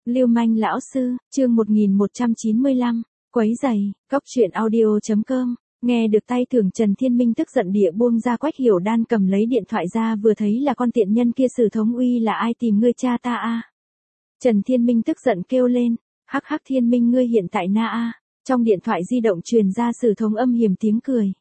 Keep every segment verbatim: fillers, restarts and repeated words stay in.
Lưu manh lão sư, chương một nghìn một trăm chín mươi lăm, quấy giày, cóc truyện audio chấm com, nghe được tay thưởng Trần Thiên Minh tức giận địa buông ra. Quách Hiểu Đan cầm lấy điện thoại ra vừa thấy là con tiện nhân kia. Sử Thống Uy là ai tìm ngươi cha ta a? Trần Thiên Minh tức giận kêu lên, hắc hắc Thiên Minh ngươi hiện tại na a? Trong điện thoại di động truyền ra Sử Thống âm hiểm tiếng cười.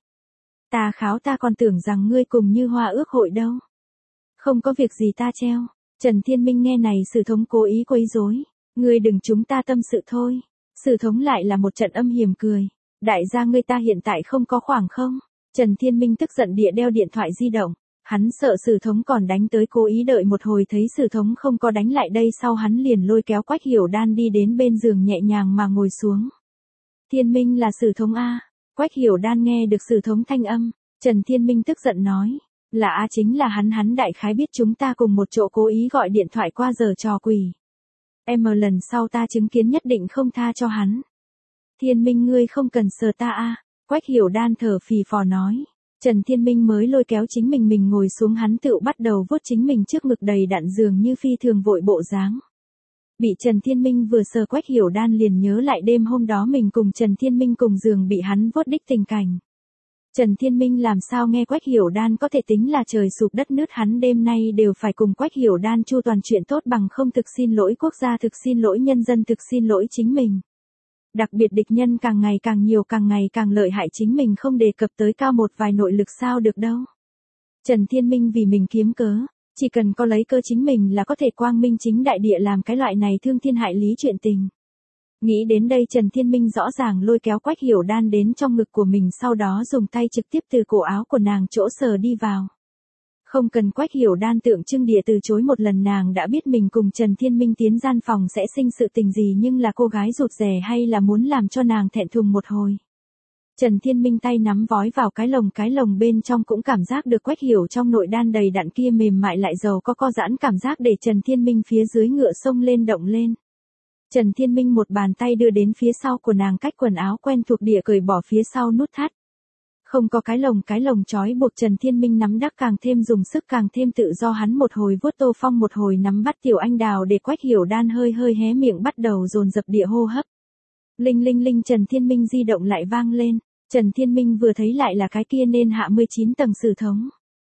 Ta kháo ta còn tưởng rằng ngươi cùng Như Hoa ước hội đâu. Không có việc gì ta treo. Trần Thiên Minh nghe này Sử Thống cố ý quấy rối. Ngươi đừng chúng ta tâm sự thôi. Sử Thống lại là một trận âm hiểm cười. Đại gia ngươi ta hiện tại không có khoảng không? Trần Thiên Minh tức giận địa đeo điện thoại di động. Hắn sợ Sử Thống còn đánh tới, cố ý đợi một hồi thấy Sử Thống không có đánh lại đây, sau hắn liền lôi kéo Quách Hiểu Đan đi đến bên giường nhẹ nhàng mà ngồi xuống. Thiên Minh là Sử Thống a? Quách Hiểu Đan nghe được Sử Thống thanh âm. Trần Thiên Minh tức giận nói. Là a, chính là hắn hắn đại khái biết chúng ta cùng một chỗ cố ý gọi điện thoại qua giờ trò quỷ. Em ở lần sau ta chứng kiến nhất định không tha cho hắn. Thiên Minh ngươi không cần sờ ta a. Quách Hiểu Đan thở phì phò nói. Trần Thiên Minh mới lôi kéo chính mình mình ngồi xuống, hắn tự bắt đầu vuốt chính mình trước ngực đầy đặn dường như phi thường vội bộ dáng. Bị Trần Thiên Minh vừa sờ, Quách Hiểu Đan liền nhớ lại đêm hôm đó mình cùng Trần Thiên Minh cùng giường bị hắn vuốt đích tình cảnh. Trần Thiên Minh làm sao nghe Quách Hiểu Đan có thể tính là trời sụp đất nứt, hắn đêm nay đều phải cùng Quách Hiểu Đan chu toàn chuyện tốt, bằng không thực xin lỗi quốc gia, thực xin lỗi nhân dân, thực xin lỗi chính mình. Đặc biệt địch nhân càng ngày càng nhiều, càng ngày càng lợi hại, chính mình không đề cập tới cao một vài nội lực sao được đâu. Trần Thiên Minh vì mình kiếm cớ, chỉ cần có lấy cơ chính mình là có thể quang minh chính đại địa làm cái loại này thương thiên hại lý chuyện tình. Nghĩ đến đây Trần Thiên Minh rõ ràng lôi kéo Quách Hiểu Đan đến trong ngực của mình, sau đó dùng tay trực tiếp từ cổ áo của nàng chỗ sờ đi vào. Không cần Quách Hiểu Đan tượng trưng địa từ chối một lần, nàng đã biết mình cùng Trần Thiên Minh tiến gian phòng sẽ sinh sự tình gì, nhưng là cô gái rụt rè hay là muốn làm cho nàng thẹn thùng một hồi. Trần Thiên Minh tay nắm vói vào cái lồng, cái lồng bên trong cũng cảm giác được Quách Hiểu trong nội đan đầy đặn kia mềm mại lại giàu có co giãn cảm giác, để Trần Thiên Minh phía dưới ngựa sông lên động lên. Trần Thiên Minh một bàn tay đưa đến phía sau của nàng, cách quần áo quen thuộc địa cởi bỏ phía sau nút thắt. Không có cái lồng, cái lồng trói buộc Trần Thiên Minh nắm đắc càng thêm dùng sức, càng thêm tự do, hắn một hồi vuốt Tô Phong, một hồi nắm bắt Tiểu Anh Đào, để Quách Hiểu Đan hơi hơi hé miệng bắt đầu dồn dập địa hô hấp. Linh linh linh, Trần Thiên Minh di động lại vang lên. Trần Thiên Minh vừa thấy lại là cái kia nên hạ mười chín tầng Sử Thống.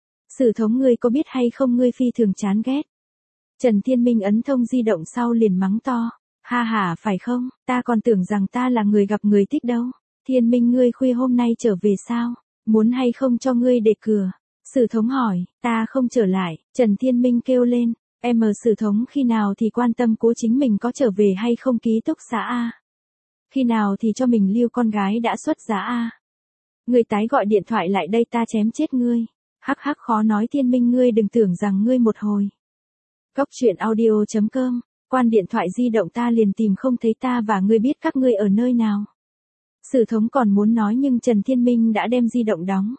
Sử Thống ngươi có biết hay không, ngươi phi thường chán ghét. Trần Thiên Minh ấn thông di động sau liền mắng to. Ha ha, phải không, ta còn tưởng rằng ta là người gặp người thích đâu. Thiên Minh ngươi khuya hôm nay trở về sao? Muốn hay không cho ngươi để cửa? Sử Thống hỏi. Ta không trở lại. Trần Thiên Minh kêu lên. Em ở Sử Thống khi nào thì quan tâm cố chính mình có trở về hay không ký túc xá a? Khi nào thì cho mình lưu con gái đã xuất giá a? Ngươi tái gọi điện thoại lại đây ta chém chết ngươi. Hắc hắc khó nói. Thiên Minh ngươi đừng tưởng rằng ngươi một hồi. Cóc truyện audio chấm com. Quan điện thoại di động ta liền tìm không thấy ta và ngươi biết các ngươi ở nơi nào. Sử Thống còn muốn nói nhưng Trần Thiên Minh đã đem di động đóng.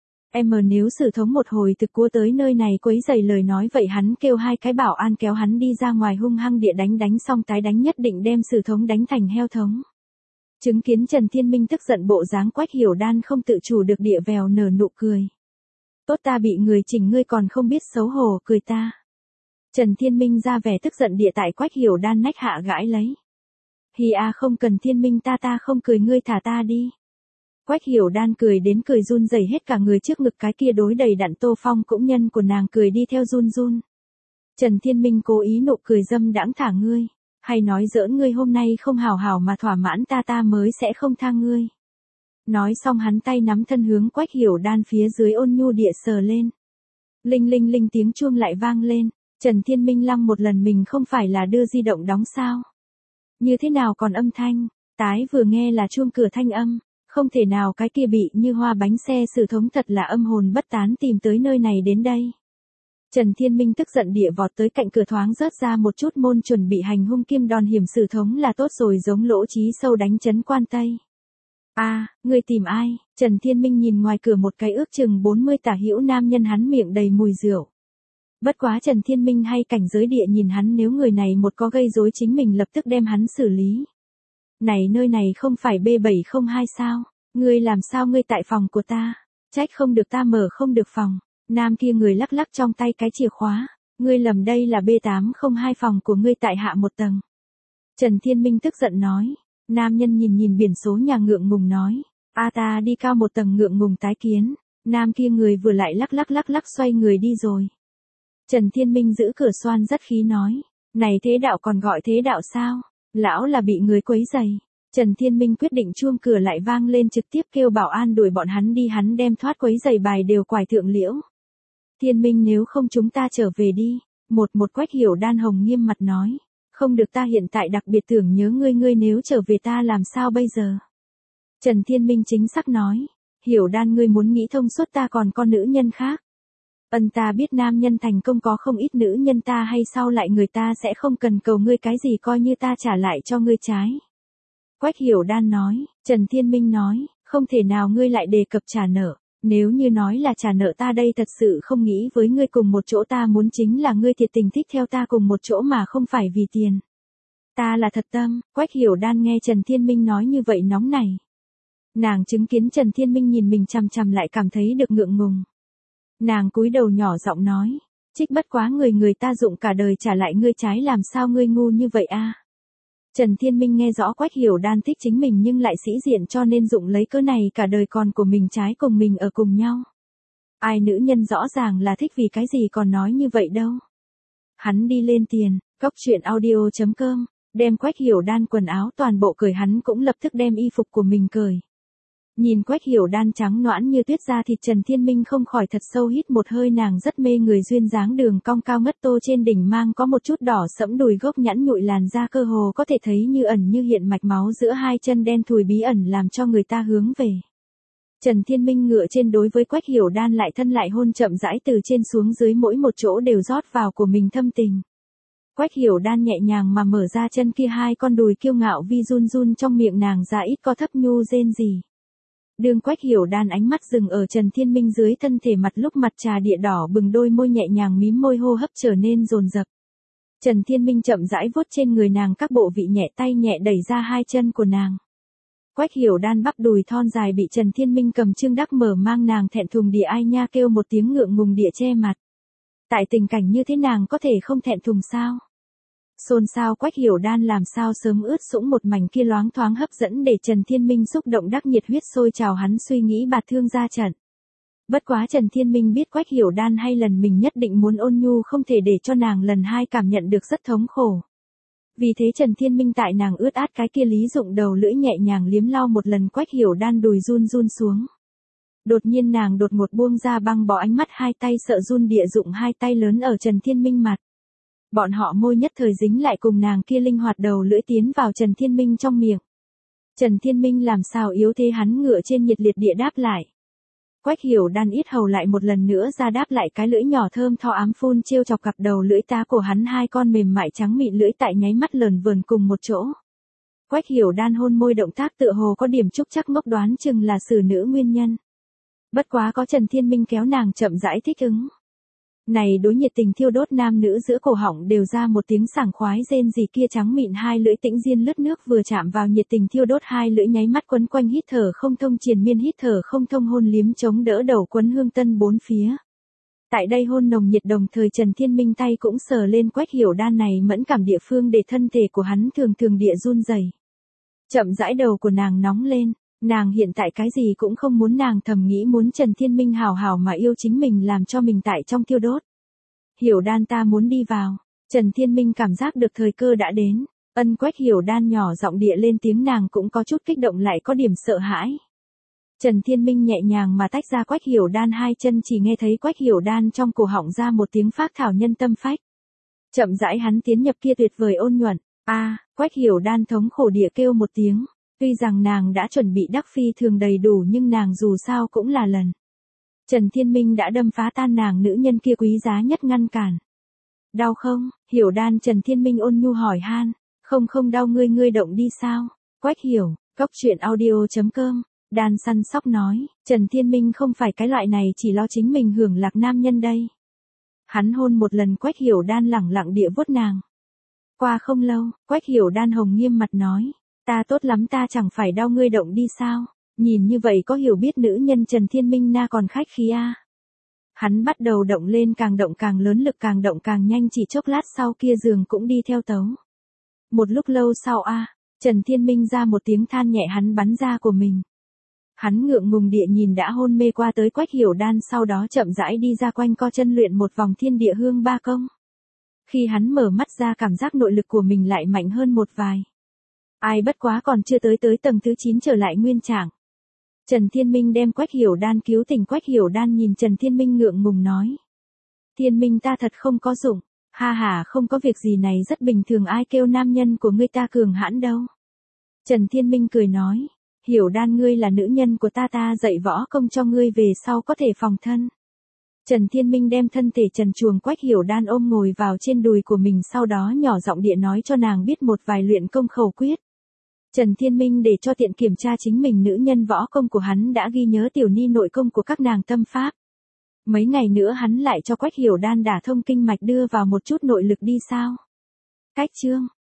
Em ở nếu Sử Thống một hồi thực cua tới nơi này quấy rầy lời nói, vậy hắn kêu hai cái bảo an kéo hắn đi ra ngoài hung hăng địa đánh, đánh xong tái đánh, nhất định đem Sử Thống đánh thành heo thống. Chứng kiến Trần Thiên Minh tức giận bộ dáng, Quách Hiểu Đan không tự chủ được địa vèo nở nụ cười. Tốt, ta bị người chỉnh ngươi còn không biết xấu hổ cười ta. Trần Thiên Minh ra vẻ tức giận địa tại Quách Hiểu Đan nách hạ gãi lấy. Hi a, không cần Thiên Minh, ta ta không cười, ngươi thả ta đi. Quách Hiểu Đan cười đến cười run rẩy hết cả người, trước ngực cái kia đối đầy đặn Tô Phong cũng nhân của nàng cười đi theo run run. Trần Thiên Minh cố ý nụ cười dâm đãng, thả ngươi. Hay nói giỡn, ngươi hôm nay không hào hào mà thỏa mãn ta ta mới sẽ không tha ngươi. Nói xong hắn tay nắm thân hướng Quách Hiểu Đan phía dưới ôn nhu địa sờ lên. Linh linh linh, tiếng chuông lại vang lên. Trần Thiên Minh lăng một lần, mình không phải là đưa di động đóng sao? Như thế nào còn âm thanh? Tái vừa nghe là chuông cửa thanh âm. Không thể nào, cái kia bị Như Hoa bánh xe Sử Thống thật là âm hồn bất tán tìm tới nơi này đến đây. Trần Thiên Minh tức giận địa vọt tới cạnh cửa, thoáng rớt ra một chút môn, chuẩn bị hành hung kim đòn hiểm Sử Thống là tốt rồi, giống lỗ trí sâu đánh chấn quan tây. A, à, ngươi tìm ai? Trần Thiên Minh nhìn ngoài cửa một cái ước chừng bốn mươi tả hữu nam nhân, hắn miệng đầy mùi rượu. Bất quá Trần Thiên Minh hay cảnh giới địa nhìn hắn, nếu người này một có gây rối chính mình lập tức đem hắn xử lý. Này nơi này không phải B bảy không hai sao? Ngươi làm sao ngươi tại phòng của ta? Trách không được ta mở không được phòng. Nam kia người lắc lắc trong tay cái chìa khóa. Ngươi lầm, đây là B tám không hai, phòng của ngươi tại hạ một tầng. Trần Thiên Minh tức giận nói. Nam nhân nhìn nhìn biển số nhà ngượng ngùng nói. A ta đi cao một tầng ngượng ngùng tái kiến. Nam kia người vừa lại lắc lắc lắc lắc xoay người đi rồi. Trần Thiên Minh giữ cửa xoan rất khí nói. Này thế đạo còn gọi thế đạo sao? Lão là bị người quấy giày. Trần Thiên Minh quyết định chuông cửa lại vang lên trực tiếp kêu bảo an đuổi bọn hắn đi, hắn đem thoát quấy giày bài đều quải thượng liễu. Thiên Minh nếu không chúng ta trở về đi. Một một Quách Hiểu Đan hồng nghiêm mặt nói. Không được, ta hiện tại đặc biệt tưởng nhớ ngươi, ngươi nếu trở về ta làm sao bây giờ? Trần Thiên Minh chính xác nói. Hiểu Đan, ngươi muốn nghĩ thông suốt, ta còn có nữ nhân khác. Ân, ta biết nam nhân thành công có không ít nữ nhân, ta hay sau lại người ta sẽ không cần cầu ngươi cái gì, coi như ta trả lại cho ngươi trái. Quách Hiểu Đan nói. Trần Thiên Minh nói. Không thể nào ngươi lại đề cập trả nợ. Nếu như nói là trả nợ, ta đây thật sự không nghĩ với ngươi cùng một chỗ, ta muốn chính là ngươi thiệt tình thích theo ta cùng một chỗ mà không phải vì tiền. Ta là thật tâm. Quách Hiểu Đan nghe Trần Thiên Minh nói như vậy nóng này. Nàng chứng kiến Trần Thiên Minh nhìn mình chằm chằm lại cảm thấy được ngượng ngùng. Nàng cúi đầu nhỏ giọng nói. Trích bất quá người người ta dụng cả đời trả lại ngươi trái, làm sao ngươi ngu như vậy a? Trần Thiên Minh nghe rõ Quách Hiểu Đan thích chính mình nhưng lại sĩ diện, cho nên dụng lấy cớ này cả đời còn của mình trái cùng mình ở cùng nhau. Ai nữ nhân rõ ràng là thích, vì cái gì còn nói như vậy đâu. Hắn đi lên tiền, cóc truyện audio chấm com, đem Quách Hiểu Đan quần áo toàn bộ cởi, hắn cũng lập tức đem y phục của mình cởi. Nhìn Quách Hiểu Đan trắng nõn như tuyết da thịt, Trần Thiên Minh không khỏi thật sâu hít một hơi, nàng rất mê người, duyên dáng đường cong cao ngất tô trên đỉnh mang có một chút đỏ sẫm đùi gốc nhẵn nhụi, làn da cơ hồ có thể thấy như ẩn như hiện, mạch máu giữa hai chân đen thùi bí ẩn làm cho người ta hướng về. Trần Thiên Minh ngựa trên đối với Quách Hiểu Đan lại thân lại hôn chậm rãi, từ trên xuống dưới mỗi một chỗ đều rót vào của mình thâm tình. Quách Hiểu Đan nhẹ nhàng mà mở ra chân kia, hai con đùi kiêu ngạo vi run run, trong miệng nàng ra ít có thấp nhu rên rỉ. Đường Quách Hiểu Đan ánh mắt dừng ở Trần Thiên Minh dưới thân thể, mặt lúc mặt trà địa đỏ bừng, đôi môi nhẹ nhàng mím môi, hô hấp trở nên dồn dập. Trần Thiên Minh chậm rãi vuốt trên người nàng các bộ vị, nhẹ tay nhẹ đẩy ra hai chân của nàng. Quách Hiểu Đan bắp đùi thon dài bị Trần Thiên Minh cầm trương đắc mở mang, nàng thẹn thùng địa ai nha kêu một tiếng ngượng ngùng địa che mặt. Tại tình cảnh như thế nàng có thể không thẹn thùng sao? Xôn xao Quách Hiểu Đan làm sao sớm ướt sũng một mảnh kia loáng thoáng hấp dẫn để Trần Thiên Minh xúc động đắc nhiệt huyết sôi trào, hắn suy nghĩ bạt thương ra trận. Bất quá Trần Thiên Minh biết Quách Hiểu Đan hay lần mình nhất định muốn ôn nhu, không thể để cho nàng lần hai cảm nhận được rất thống khổ. Vì thế Trần Thiên Minh tại nàng ướt át cái kia lý dụng đầu lưỡi nhẹ nhàng liếm lau một lần Quách Hiểu Đan đùi run run xuống. Đột nhiên nàng đột ngột buông ra băng bó, ánh mắt hai tay sợ run địa dụng hai tay lớn ở Trần Thiên Minh mặt. Bọn họ môi nhất thời dính lại cùng nàng kia linh hoạt đầu lưỡi tiến vào Trần Thiên Minh trong miệng. Trần Thiên Minh làm sao yếu thế, hắn ngựa trên nhiệt liệt địa đáp lại. Quách Hiểu Đan ít hầu lại một lần nữa ra đáp lại, cái lưỡi nhỏ thơm tho ám phun trêu chọc cặp đầu lưỡi tá của hắn, hai con mềm mại trắng mịn lưỡi tại nháy mắt lờn vờn cùng một chỗ. Quách Hiểu Đan hôn môi động tác tựa hồ có điểm trúc chắc ngốc, đoán chừng là xử nữ nguyên nhân. Bất quá có Trần Thiên Minh kéo nàng chậm rãi thích ứng. Này đối nhiệt tình thiêu đốt nam nữ giữa cổ họng đều ra một tiếng sảng khoái rên rỉ, kia trắng mịn hai lưỡi tĩnh diên lướt nước vừa chạm vào nhiệt tình thiêu đốt hai lưỡi nháy mắt quấn quanh, hít thở không thông, triền miên hít thở không thông, hôn liếm chống đỡ đầu quấn hương tân bốn phía. Tại đây hôn nồng nhiệt đồng thời Trần Thiên Minh tay cũng sờ lên Quách Hiểu Đan này mẫn cảm địa phương để thân thể của hắn thường thường địa run rẩy. Chậm rãi đầu của nàng nóng lên, nàng hiện tại cái gì cũng không muốn, nàng thầm nghĩ muốn Trần Thiên Minh hào hào mà yêu chính mình, làm cho mình tại trong thiêu đốt. Hiểu Đan, ta muốn đi vào. Trần Thiên Minh cảm giác được thời cơ đã đến. Ân. Quách Hiểu Đan nhỏ giọng địa lên tiếng, nàng cũng có chút kích động lại có điểm sợ hãi. Trần Thiên Minh nhẹ nhàng mà tách ra Quách Hiểu Đan hai chân, chỉ nghe thấy Quách Hiểu Đan trong cổ họng ra một tiếng phác thảo nhân tâm phách. Chậm rãi hắn tiến nhập kia tuyệt vời ôn nhuận. A, à, Quách Hiểu Đan thống khổ địa kêu một tiếng. Tuy rằng nàng đã chuẩn bị đắc phi thường đầy đủ nhưng nàng dù sao cũng là lần. Trần Thiên Minh đã đâm phá tan nàng nữ nhân kia quý giá nhất ngăn cản. Đau không? Hiểu Đan. Trần Thiên Minh ôn nhu hỏi han. Không không đau, ngươi ngươi động đi sao? Quách Hiểu, cóc truyện audio chấm com. Đan săn sóc nói, Trần Thiên Minh không phải cái loại này chỉ lo chính mình hưởng lạc nam nhân đây. Hắn hôn một lần Quách Hiểu Đan, lẳng lặng địa vuốt nàng. Qua không lâu, Quách Hiểu Đan hồng nghiêm mặt nói, ta tốt lắm, ta chẳng phải đau, ngươi động đi sao? Nhìn như vậy có hiểu biết nữ nhân Trần Thiên Minh na còn khách khí a. À. Hắn bắt đầu động lên, càng động càng lớn, lực càng động càng nhanh, chỉ chốc lát sau kia giường cũng đi theo tấu. Một lúc lâu sau a, Trần Thiên Minh ra một tiếng than nhẹ, hắn bắn ra của mình. Hắn ngượng ngùng địa nhìn đã hôn mê qua tới Quách Hiểu Đan, sau đó chậm rãi đi ra quanh co chân luyện một vòng thiên địa hương ba công. Khi hắn mở mắt ra, cảm giác nội lực của mình lại mạnh hơn một vài. Ai bất quá còn chưa tới tới tầng thứ chín trở lại nguyên trạng. Trần Thiên Minh đem Quách Hiểu Đan cứu tỉnh. Quách Hiểu Đan nhìn Trần Thiên Minh ngượng ngùng nói. Thiên Minh ta thật không có dụng. Ha ha, không có việc gì, này rất bình thường, ai kêu nam nhân của ngươi ta cường hãn đâu. Trần Thiên Minh cười nói. Hiểu Đan, ngươi là nữ nhân của ta, ta dạy võ công cho ngươi về sau có thể phòng thân. Trần Thiên Minh đem thân thể trần truồng Quách Hiểu Đan ôm ngồi vào trên đùi của mình, sau đó nhỏ giọng địa nói cho nàng biết một vài luyện công khẩu quyết. Trần Thiên Minh để cho tiện kiểm tra chính mình nữ nhân võ công của hắn đã ghi nhớ tiểu ni nội công của các nàng tâm pháp. Mấy ngày nữa hắn lại cho Quách Hiểu Đan đả thông kinh mạch, đưa vào một chút nội lực đi sao. Cách chương